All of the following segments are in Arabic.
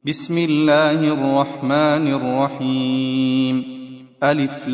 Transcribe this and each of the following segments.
بسم الله الرحمن الرحيم. ألف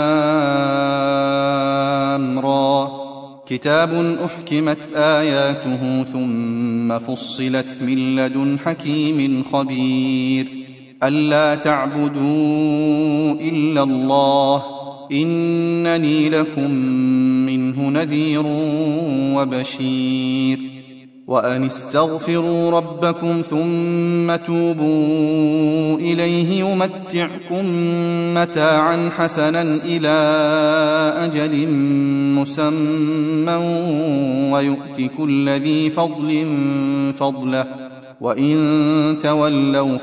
لام را. كتاب أحكمت آياته ثم فصلت من لدن حكيم خبير. ألا تعبدوا إلا الله إنني لكم منه نذير وبشير. وأن استغفروا ربكم ثم توبوا إليه يمتعكم متاعا حسنا إلى أجل مسمى ويؤت كل ذي فضل فضله وإن تولوا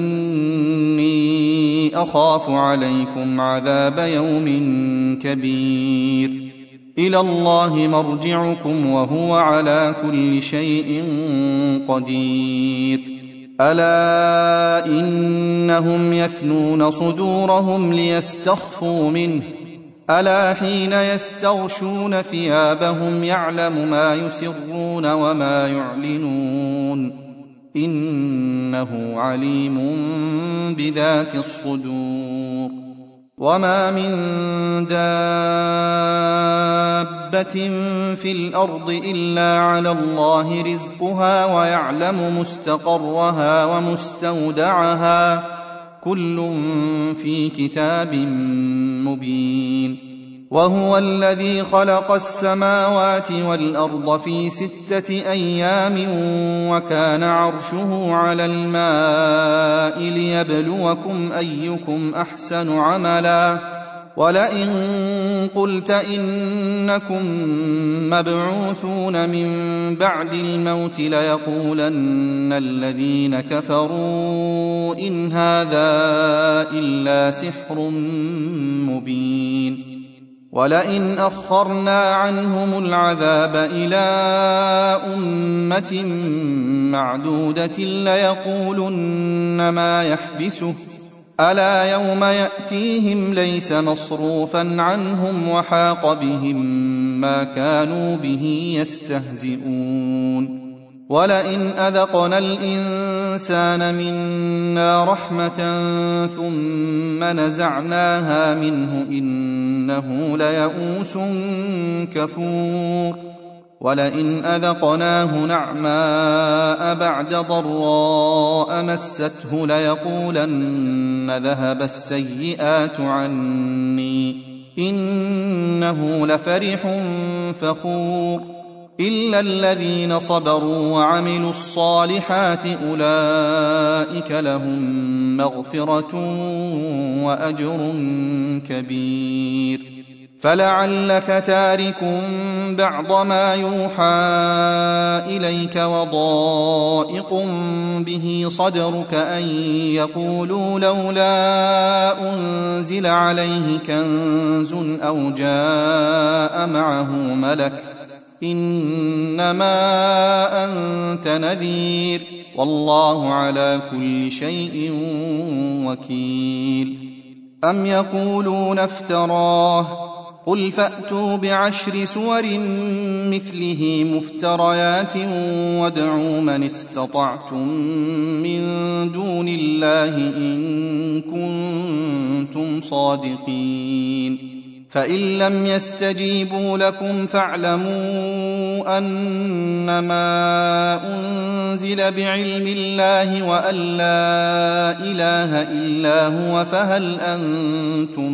فإني أخاف عليكم عذاب يوم كبير. إلى الله مرجعكم وهو على كل شيء قدير. ألا إنهم يثنون صدورهم ليستخفوا منه ألا حين يستغشون ثيابهم يعلم ما يسرون وما يعلنون إنه عليم بذات الصدور. وما من دابة في الأرض إلا على الله رزقها ويعلم مستقرها ومستودعها كل في كتاب مبين. وهو الذي خلق السماوات والأرض في 6 أيام وكان عرشه على الماء ليبلوكم أيكم أحسن عملا. ولئن قلت إنكم مبعوثون من بعد الموت ليقولن الذين كفروا إن هذا إلا سحر مبين. ولئن أخرنا عنهم العذاب إلى أمة معدودة ليقولن ما يحبسه ألا يوم يأتيهم ليس مصروفا عنهم وحاق بهم ما كانوا به يستهزئون. ولئن أذقنا الإنسان منا رحمة ثم نزعناها منه إنه ليئوس كفور. ولئن أذقناه نعماء بعد ضراء مسته ليقولن ذهب السيئات عني إنه لفرح فخور. إلا الذين صبروا وعملوا الصالحات أولئك لهم مغفرة وأجر كبير. فلعلك تارك بعض ما يوحى إليك وضائق به صدرك أن يقولوا لولا أنزل عليه كنز أو جاء معه ملك إنما أنت نذير والله على كل شيء وكيل. أم يقولون افتراه قل فأتوا ب10 سور مثله مفتريات وادعوا من استطعتم من دون الله إن كنتم صادقين. فإن لم يستجيبوا لكم فاعلموا أنما أنزل بعلم الله وأن لا إله إلا هو فهل أنتم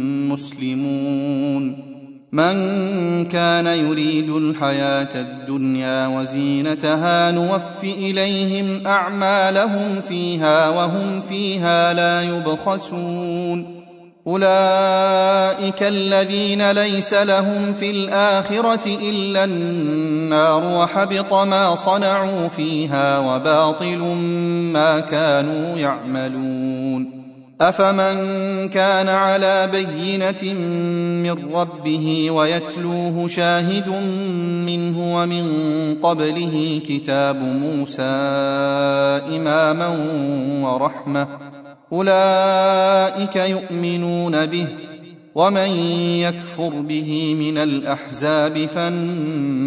مسلمون. من كان يريد الحياة الدنيا وزينتها نوف إليهم أعمالهم فيها وهم فيها لا يبخسون. أولئك الذين ليس لهم في الآخرة إلا النار وحبط ما صنعوا فيها وباطل ما كانوا يعملون. أفمن كان على بينة من ربه ويتلوه شاهد منه ومن قبله كتاب موسى إماما ورحمة أولئك يؤمنون به. ومن يكفر به من الأحزاب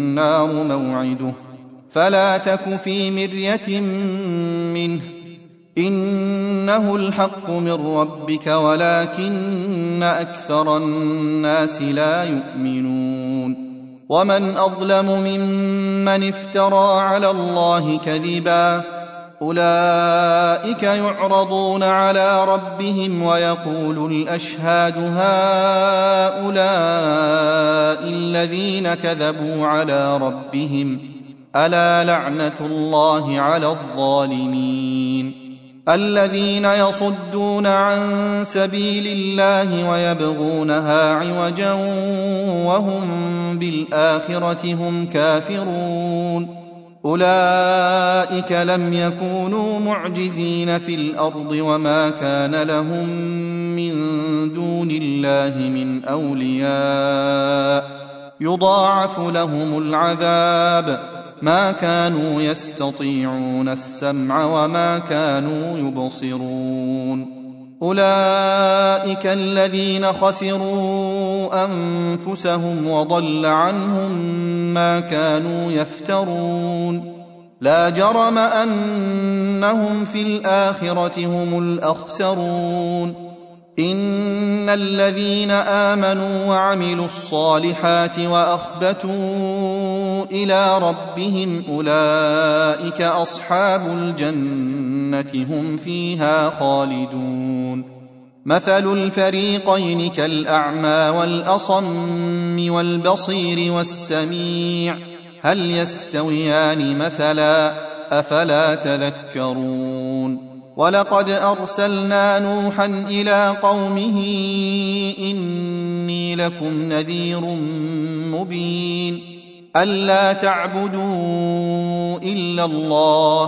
فالنار موعده فلا تك في مرية منه إنه الحق من ربك ولكن أكثر الناس لا يؤمنون ومن أظلم ممن افترى على الله كذبا أولئك يعرضون على ربهم ويقول الأشهاد هؤلاء الذين كذبوا على ربهم ألا لعنة الله على الظالمين الذين يصدون عن سبيل الله ويبغونها عوجا وهم بالآخرة هم كافرون أولئك لم يكونوا معجزين في الأرض وما كان لهم من دون الله من أولياء يضاعف لهم العذاب ما كانوا يستطيعون السمع وما كانوا يبصرون أولئك الذين خسروا أنفسهم وضل عنهم ما كانوا يفترون لا جرم أنهم في الآخرة هم الأخسرون إن الذين آمنوا وعملوا الصالحات وأخبتوا إلى ربهم أولئك أصحاب الجنة هم فيها خالدون مثل الفريقين كالأعمى والأصم والبصير والسميع هل يستويان مثلا أفلا تذكرون ولقد أرسلنا نوحا إلى قومه إني لكم نذير مبين ألا تعبدوا إلا الله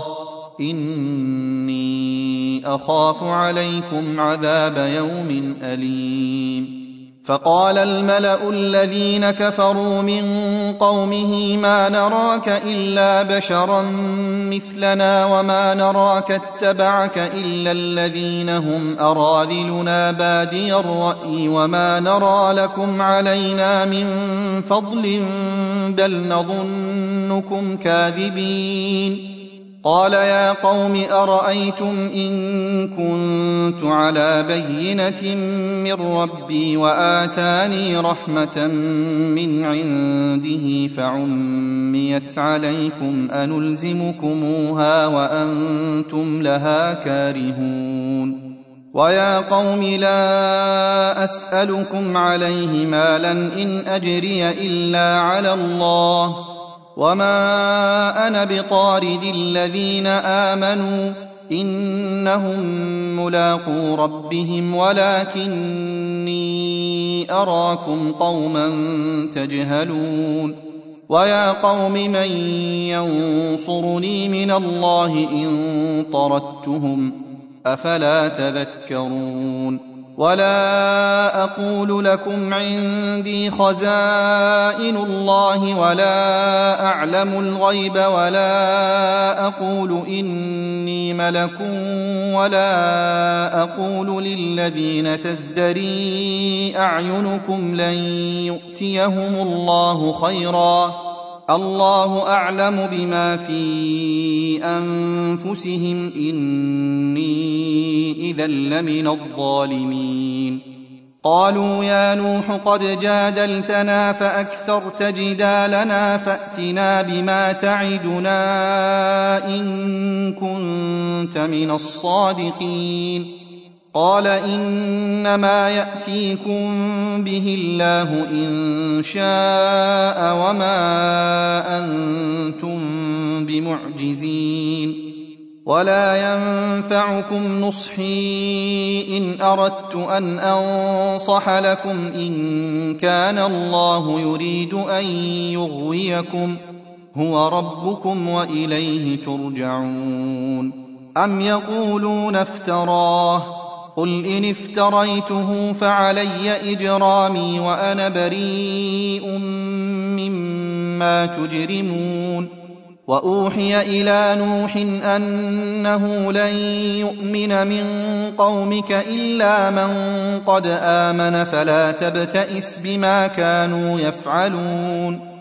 إني أخاف عليكم عذاب يوم أليم فقال الملأ الذين كفروا من قومه ما نراك إلا بشرا مثلنا وما نراك اتبعك إلا الذين هم أراذلنا بادي الرأي وما نرى لكم علينا من فضل بل نظنكم كاذبين قال يا قوم أرأيتم إن كنت على بينة من ربي وآتاني رحمة من عنده فعميت عليكم أنلزمكموها وأنتم لها كارهون ويا قوم لا أسألكم عليه مالا إن أجري إلا على الله وما أنا بطارد الذين آمنوا إنهم ملاقو ربهم ولكني أراكم قوما تجهلون ويا قوم من ينصرني من الله إن طردتهم أفلا تذكرون ولا أقول لكم عندي خزائن الله ولا أعلم الغيب ولا أقول إني ملك ولا أقول للذين تزدري أعينكم لن يؤتيهم الله خيرا الله أعلم بما في أنفسهم إني إذا لمن الظالمين قالوا يا نوح قد جادلتنا فأكثرت جدالنا فأتنا بما تعدنا إن كنت من الصادقين قال إنما يأتيكم به الله إن شاء وما أنتم بمعجزين ولا ينفعكم نصحي إن أردت أن أنصح لكم إن كان الله يريد أن يغويكم هو ربكم وإليه ترجعون أم يقولون افتراه قل إن افتريته فعلي إجرامي وأنا بريء مما تجرمون وأوحي إلى نوح أنه لن يؤمن من قومك إلا من قد آمن فلا تبتئس بما كانوا يفعلون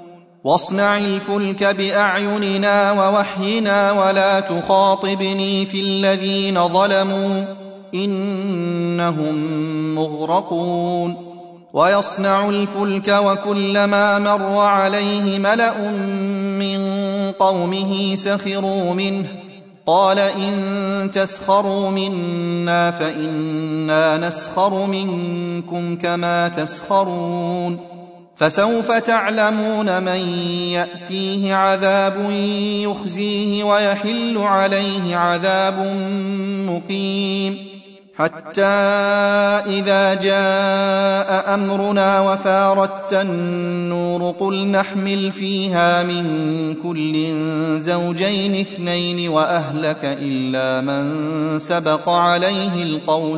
واصنع الفلك بأعيننا ووحينا ولا تخاطبني في الذين ظلموا إنهم مغرقون ويصنع الفلك وكلما مر عليه ملأ من قومه سخروا منه قال إن تسخروا منا فإنا نسخر منكم كما تسخرون فسوف تعلمون من يأتيه عذاب يخزيه ويحل عليه عذاب مقيم حتى إذا جاء أمرنا وفارت النور قل نحمل فيها من كل زوجين اثنين وأهلك إلا من سبق عليه القول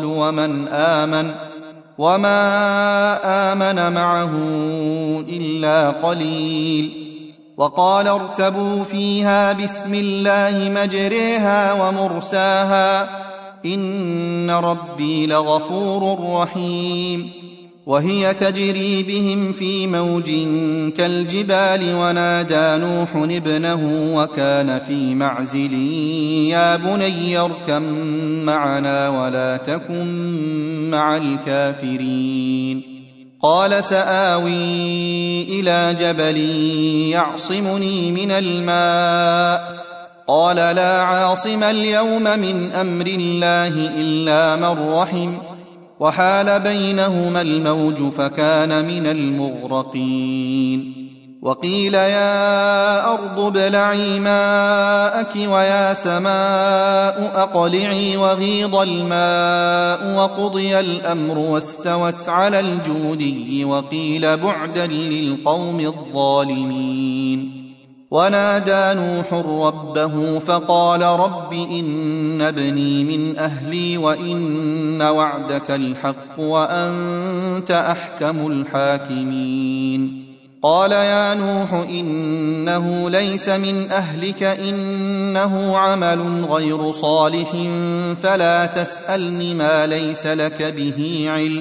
وما آمن معه إلا قليل وقال اركبوا فيها بسم الله مجريها ومرساها إن ربي لغفور رحيم وهي تجري بهم في موج كالجبال ونادى نوح ابنه وكان في معزل يا بني اركب معنا ولا تكن مع الكافرين قال سآوي إلى جبل يعصمني من الماء قال لا عاصم اليوم من أمر الله إلا من رحم وحال بينهما الموج فكان من المغرقين وقيل يا أرض ابلعي ماءك ويا سماء أقلعي وغيض الماء وقضي الأمر واستوت على الجودي وقيل بعدا للقوم الظالمين ونادى نوح ربه فقال رب إن ابني من أهلي وإن وعدك الحق وأنت أحكم الحاكمين قال يا نوح إنه ليس من أهلك إنه عمل غير صالح فلا تسألني ما ليس لك به علم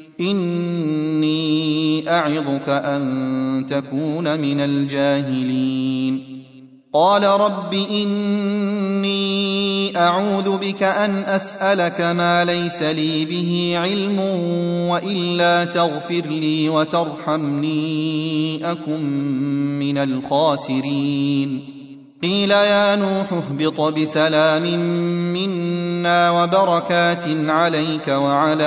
إني أعظك أن تكون من الجاهلين قال رب إني أعوذ بك أن أسألك ما ليس لي به علم وإلا تغفر لي وترحمني أكن من الخاسرين قيل يا نوح اهبط بسلام منا وبركات عليك وعلى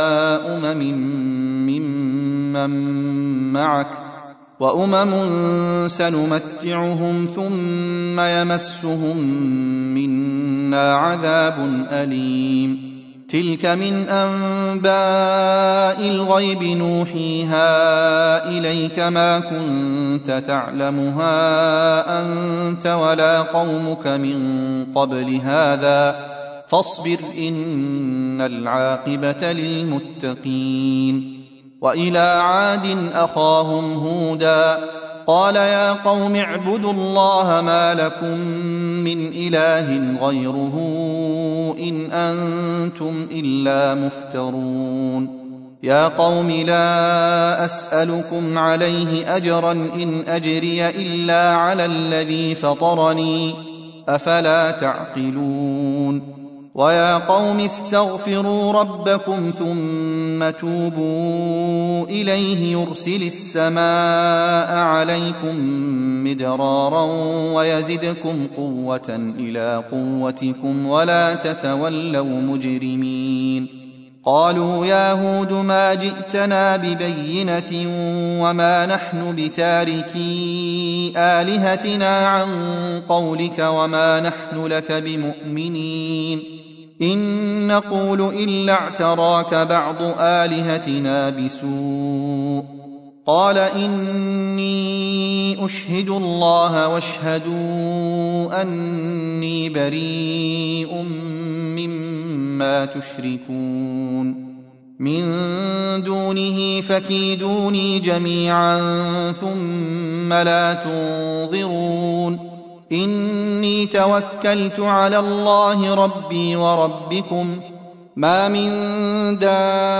ممن معك وأمم سنمتعهم ثم يمسهم منا عذاب أليم تلك من أنباء الغيب نوحيها إليك ما كنت تعلمها أنت ولا قومك من قبل هذا فاصبر إن العاقبة للمتقين وإلى عاد أخاهم هودا قال يا قوم اعبدوا الله ما لكم من إله غيره إن أنتم إلا مفترون يا قوم لا أسألكم عليه أجرا إن أجري إلا على الذي فطرني أفلا تعقلون ويا قوم استغفروا ربكم ثم توبوا إليه يرسل السماء عليكم مدرارا ويزدكم قوة إلى قوتكم ولا تتولوا مجرمين قالوا يا هود ما جئتنا ببينة وما نحن بتاركي آلهتنا عن قولك وما نحن لك بمؤمنين إن نقول إلا اعتراك بعض آلهتنا بسوء قال إني أشهد الله واشهدوا أني بريء مما تشركون من دونه فكيدوني جميعا ثم لا تنظرون إني توكلت على الله ربي وربكم ما من دابة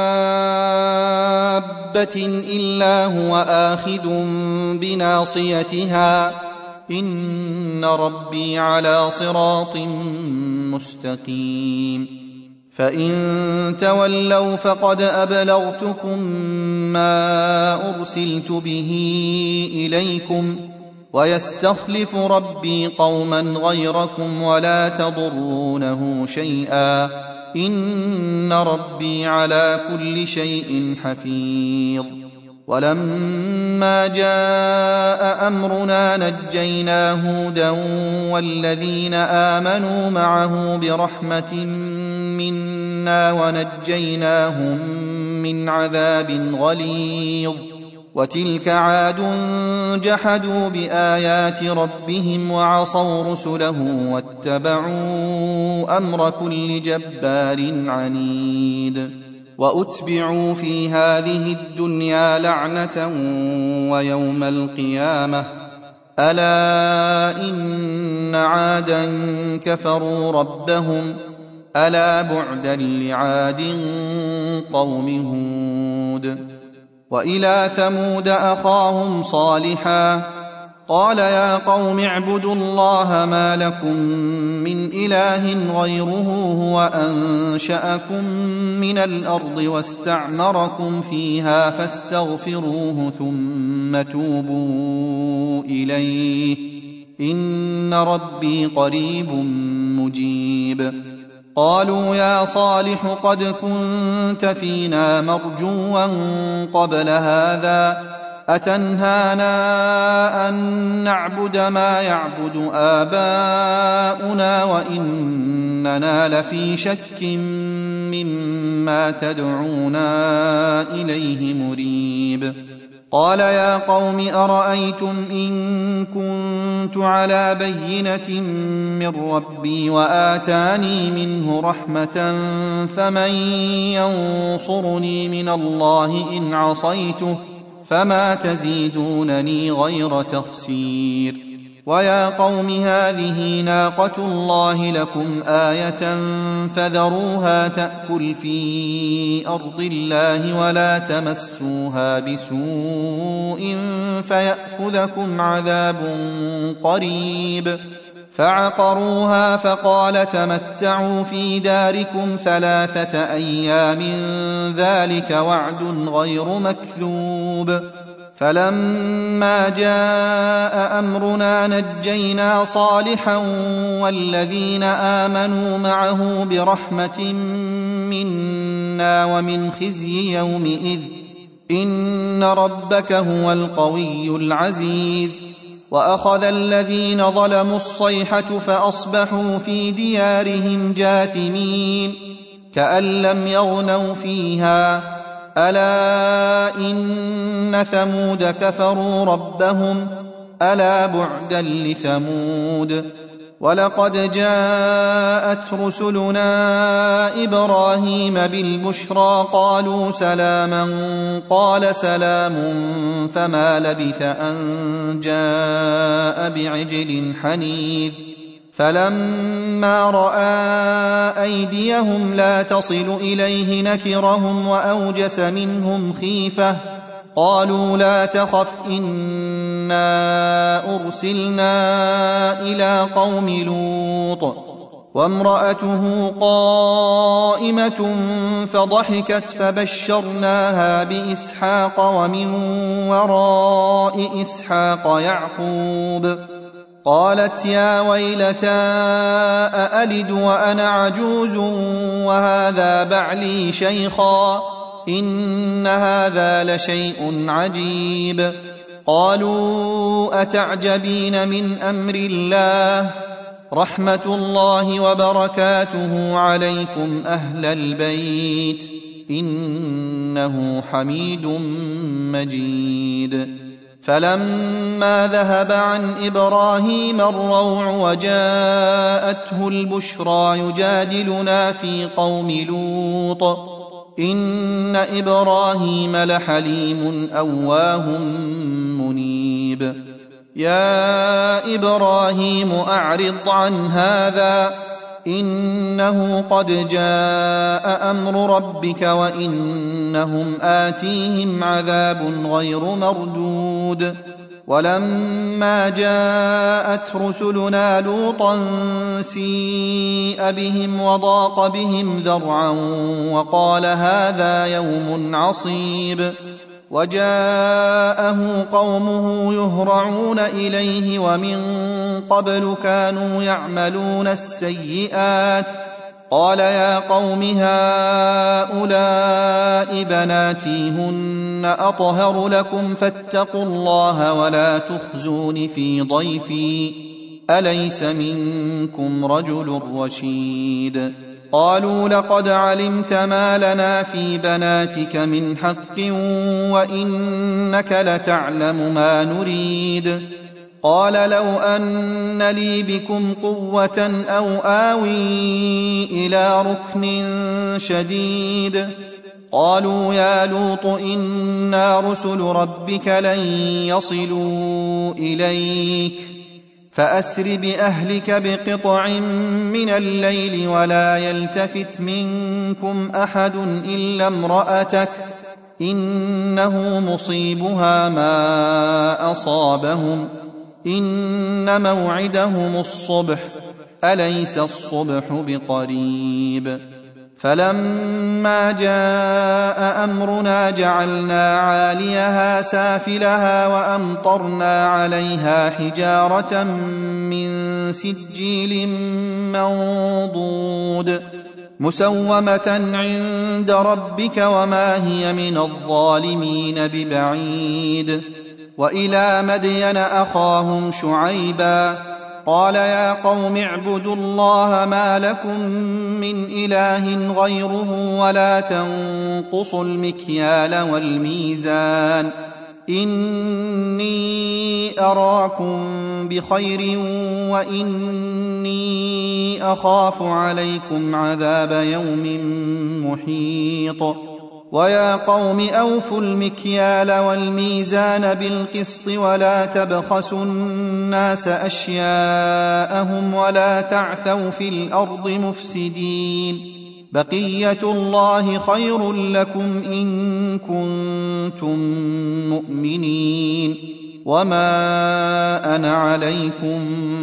إلا هو آخذ بناصيتها إن ربي على صراط مستقيم فإن تولوا فقد أبلغتكم ما أرسلت به إليكم ويستخلف ربي قوما غيركم ولا تضرونه شيئا إن ربي على كل شيء حفيظ ولما جاء أمرنا نجينا هودا والذين آمنوا معه برحمة منا ونجيناهم من عذاب غليظ وتلك عاد جحدوا بآيات ربهم وعصوا رسله واتبعوا أمر كل جبار عنيد وأتبعوا في هذه الدنيا لعنة ويوم القيامة ألا إن عادا كفروا ربهم ألا بعدا لعاد قوم هود وإلى ثمود أخاهم صالحا قال يا قوم اعبدوا الله ما لكم من إله غيره هو أنشأكم من الأرض واستعمركم فيها فاستغفروه ثم توبوا إليه إن ربي قريب مجيب قالوا يا صالح قد كنت فينا مرجوا قبل هذا أتنهانا أن نعبد ما يعبد آباؤنا وإننا لفي شك مما تدعونا إليه مريب قال يا قوم أرأيتم إن كنت على بينة من ربي وآتاني منه رحمة فمن ينصرني من الله إن عصيته فما تزيدونني غير تخسير ويا قوم هذه ناقة الله لكم آية فذروها تأكل في أرض الله ولا تمسوها بسوء فيأخذكم عذاب قريب فعقروها فقال تمتعوا في داركم 3 أيام ذلك وعد غير مكذوب فلما جاء أمرنا نجينا صالحا والذين آمنوا معه برحمة منا ومن خزي يومئذ إن ربك هو القوي العزيز وأخذ الذين ظلموا الصيحة فأصبحوا في ديارهم جاثمين كأن لم يغنوا فيها ألا إن ثمود كفروا ربهم ألا بعدا لثمود ولقد جاءت رسلنا إبراهيم بالبشرى قالوا سلاما قال سلام فما لبث أن جاء بعجل حنيذ فلما رأى أيديهم لا تصل إليه نكرهم وأوجس منهم خيفة قالوا لا تخف إنا أرسلنا إلى قوم لوط وامرأته قائمة فضحكت فبشرناها بإسحاق ومن وراء إسحاق يعقوب قالت يا ويلتى أألد وأنا عجوز وهذا بعلي شيخا إن هذا لشيء عجيب قالوا أتعجبين من أمر الله رحمة الله وبركاته عليكم أهل البيت إنه حميد مجيد فلما ذهب عن إبراهيم الروع وجاءته البشرى يجادلنا في قوم لوط إن إبراهيم لحليم أواه منيب يا إبراهيم أعرض عن هذا إنه قد جاء أمر ربك وإنهم آتيهم عذاب غير مردود ولما جاءت رسلنا لوطا سيء بهم وضاق بهم ذرعا وقال هذا يوم عصيب وجاءه قومه يهرعون إليه ومن قبل كانوا يعملون السيئات قال يا قوم هؤلاء بناتي هن أطهر لكم فاتقوا الله ولا تخزون في ضيفي أليس منكم رجل رشيد قالوا لقد علمت ما لنا في بناتك من حق وإنك لتعلم ما نريد قال لو أن لي بكم قوة أو آوي إلى ركن شديد قالوا يا لوط إنا رسل ربك لن يصلوا إليك فأسر بأهلك بقطع من الليل ولا يلتفت منكم أحد إلا امرأتك إنه مصيبها ما أصابهم إن موعدهم الصبح أليس الصبح بقريب فلما جاء أمرنا جعلنا عاليها سافلها وأمطرنا عليها حجارة من سجيل منضود مسومة عند ربك وما هي من الظالمين ببعيد وإلى مدين أخاهم شعيبا قال يا قوم اعبدوا الله ما لكم من إله غيره ولا تنقصوا المكيال والميزان إني أراكم بخير وإني أخاف عليكم عذاب يوم محيط ويا قوم أوفوا المكيال والميزان بالقسط ولا تبخسوا الناس أشياءهم ولا تعثوا في الأرض مفسدين بقية الله خير لكم إن كنتم مؤمنين وما أنا عليكم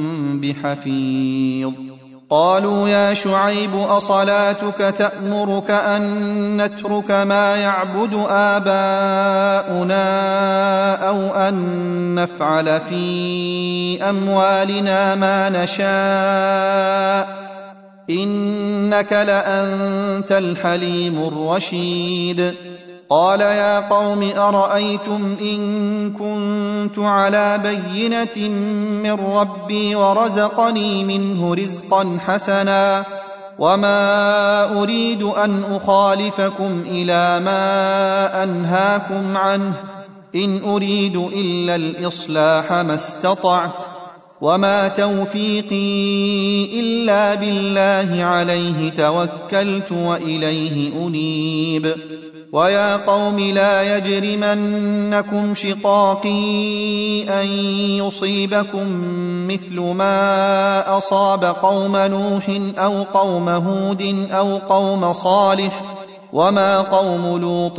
بحفيظ قالوا يا شعيب أصلاتك تأمرك أن نترك ما يعبد آباؤنا أو أن نفعل في أموالنا ما نشاء إنك لأنت الحليم الرشيد قال يا قوم أرأيتم إن كنت على بينة من ربي ورزقني منه رزقا حسنا وما أريد أن أخالفكم إلى ما أنهاكم عنه إن أريد إلا الإصلاح ما استطعت وما توفيقي إلا بالله عليه توكلت وإليه أنيب ويا قوم لا يجرمنكم شقاقي أن يصيبكم مثل ما أصاب قوم نوح أو قوم هود أو قوم صالح وما قوم لوط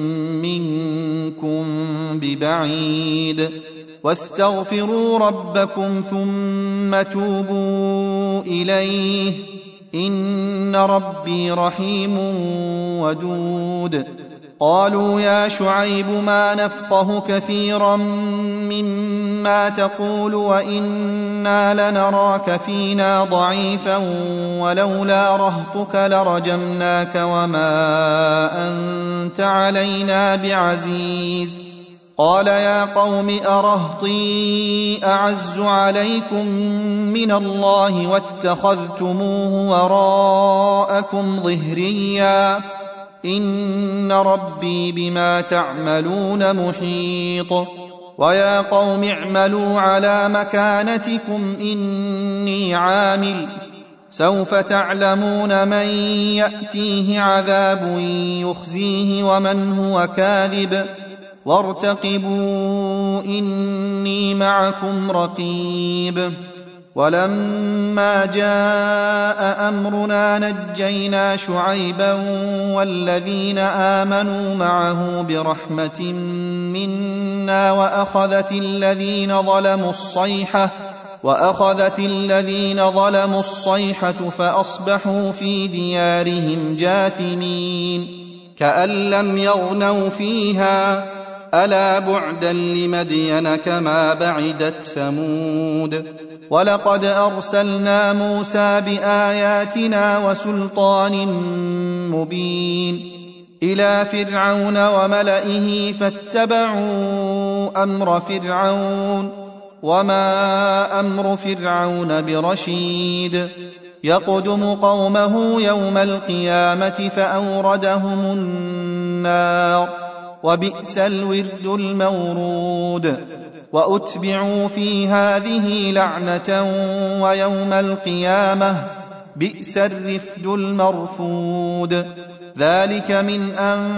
منكم ببعيد واستغفروا ربكم ثم توبوا إليه إن ربي رحيم ودود قالوا يا شعيب ما نفقه كثيرا مما تقول وإنا لنراك فينا ضعيفا ولولا رهطك لرجمناك وما أنت علينا بعزيز قال يا قوم أرهطي أعز عليكم من الله واتخذتموه وراءكم ظهريا إن ربي بما تعملون محيط ويا قوم اعملوا على مكانتكم إني عامل سوف تعلمون من يأتيه عذاب يخزيه ومن هو كاذب وارتقبوا إني معكم رقيب ولما جاء أمرنا نجينا شعيبا والذين آمنوا معه برحمة منا وأخذت الذين ظلموا الصيحة فأصبحوا في ديارهم جاثمين كأن لم يغنوا فيها ألا بعدا لمدين كما بعدت ثمود ولقد أرسلنا موسى بآياتنا وسلطان مبين إلى فرعون وملئه فاتبعوا أمر فرعون وما أمر فرعون برشيد يقدم قومه يوم القيامة فأوردهم النار وبئس الورد المورود وأتبعوا في هذه لعنة ويوم القيامة بئس الرفد المرفود ذلك من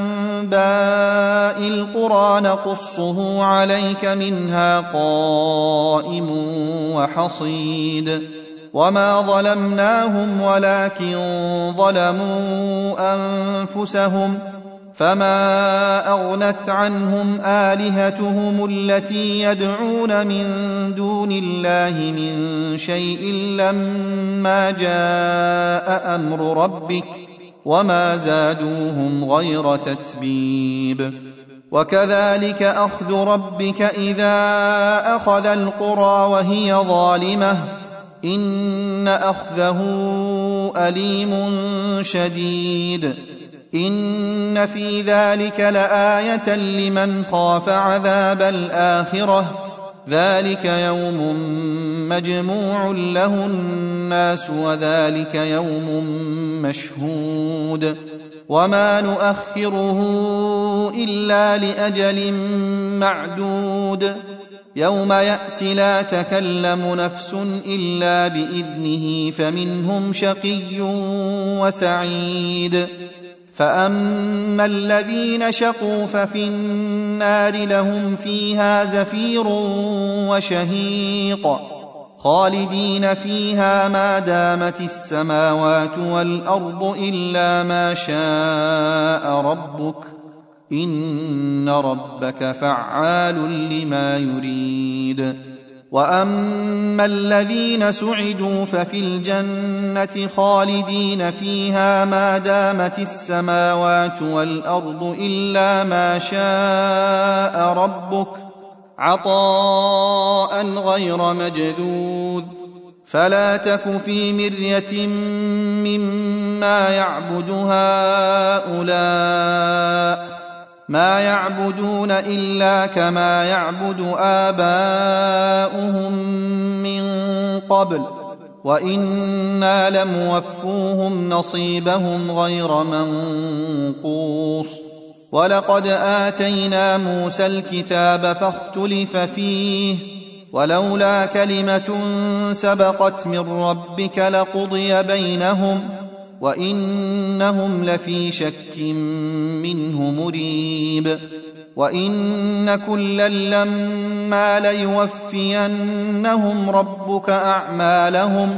أنباء القرى نقصه عليك منها قائم وحصيد وما ظلمناهم ولكن ظلموا أنفسهم فما أغنت عنهم آلهتهم التي يدعون من دون الله من شيء لما جاء أمر ربك وما زادوهم غير تتبيب وكذلك أخذ ربك إذا أخذ القرى وهي ظالمة إن أخذه أليم شديد إن في ذلك لآية لمن خاف عذاب الآخرة ذلك يوم مجموع له الناس وذلك يوم مشهود وما نؤخره إلا لأجل معدود يوم يأتي لا تكلم نفس إلا بإذنه فمنهم شقي وسعيد فأما الذين شقوا ففي النار لهم فيها زفير وشهيق خالدين فيها ما دامت السماوات والأرض إلا ما شاء ربك إن ربك فعال لما يريد وأما الذين سعدوا ففي الجنة خالدين فيها ما دامت السماوات والأرض إلا ما شاء ربك عطاء غير مجذوذ فلا تك في مرية مما يعبد هؤلاء ما يعبدون إلا كما يعبد آباؤهم من قبل وإنا لموفوهم نصيبهم غير منقوص ولقد آتينا موسى الكتاب فاختلف فيه ولولا كلمة سبقت من ربك لقضي بينهم وإنهم لفي شك منه مريب وإن كلا لما ليوفينهم ربك أعمالهم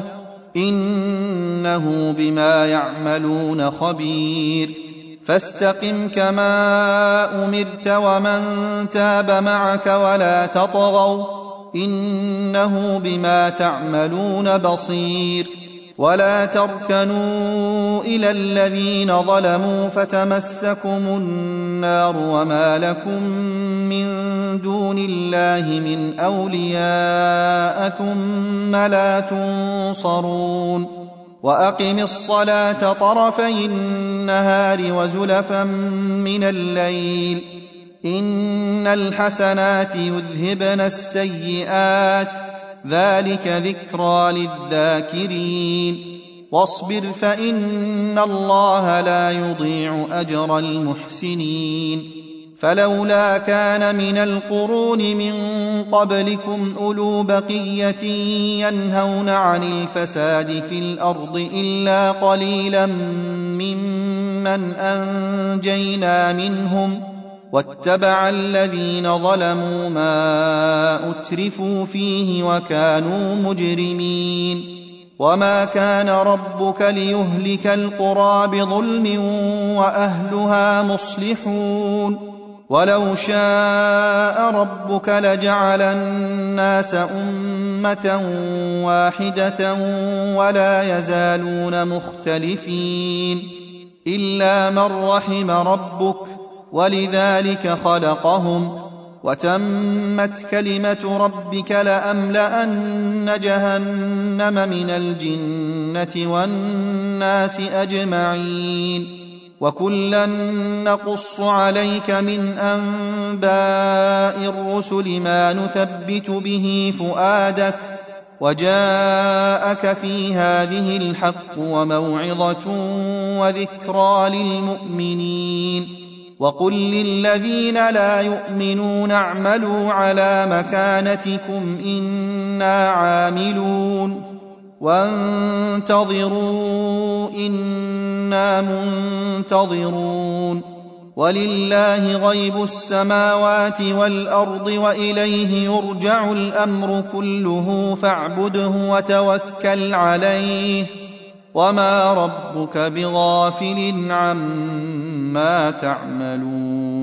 إنه بما يعملون خبير فاستقم كما أمرت ومن تاب معك ولا تطغوا إنه بما تعملون بصير ولا تركنوا إلى الذين ظلموا فتمسكم النار وما لكم من دون الله من أولياء ثم لا تنصرون وأقم الصلاة طرفي النهار وزلفا من الليل إن الحسنات يذهبن السيئات ذلك ذكرى للذاكرين واصبر فإن الله لا يضيع أجر المحسنين فلولا كان من القرون من قبلكم أولو بقية ينهون عن الفساد في الأرض إلا قليلا ممن أنجينا منهم واتبع الذين ظلموا ما أترفوا فيه وكانوا مجرمين وما كان ربك ليهلك القرى بظلم وأهلها مصلحون ولو شاء ربك لجعل الناس أمة واحدة ولا يزالون مختلفين إلا من رحم ربك ولذلك خلقهم وتمت كلمة ربك لأملأن جهنم من الجنة والناس أجمعين وكلا نقص عليك من أنباء الرسل ما نثبت به فؤادك وجاءك في هذه الحق وموعظة وذكرى للمؤمنين وقل للذين لا يؤمنون اعملوا على مكانتكم إنا عاملون وانتظروا إنا منتظرون ولله غيب السماوات والأرض وإليه يرجع الأمر كله فاعبده وتوكل عليه وما ربك بغافل عما تعملون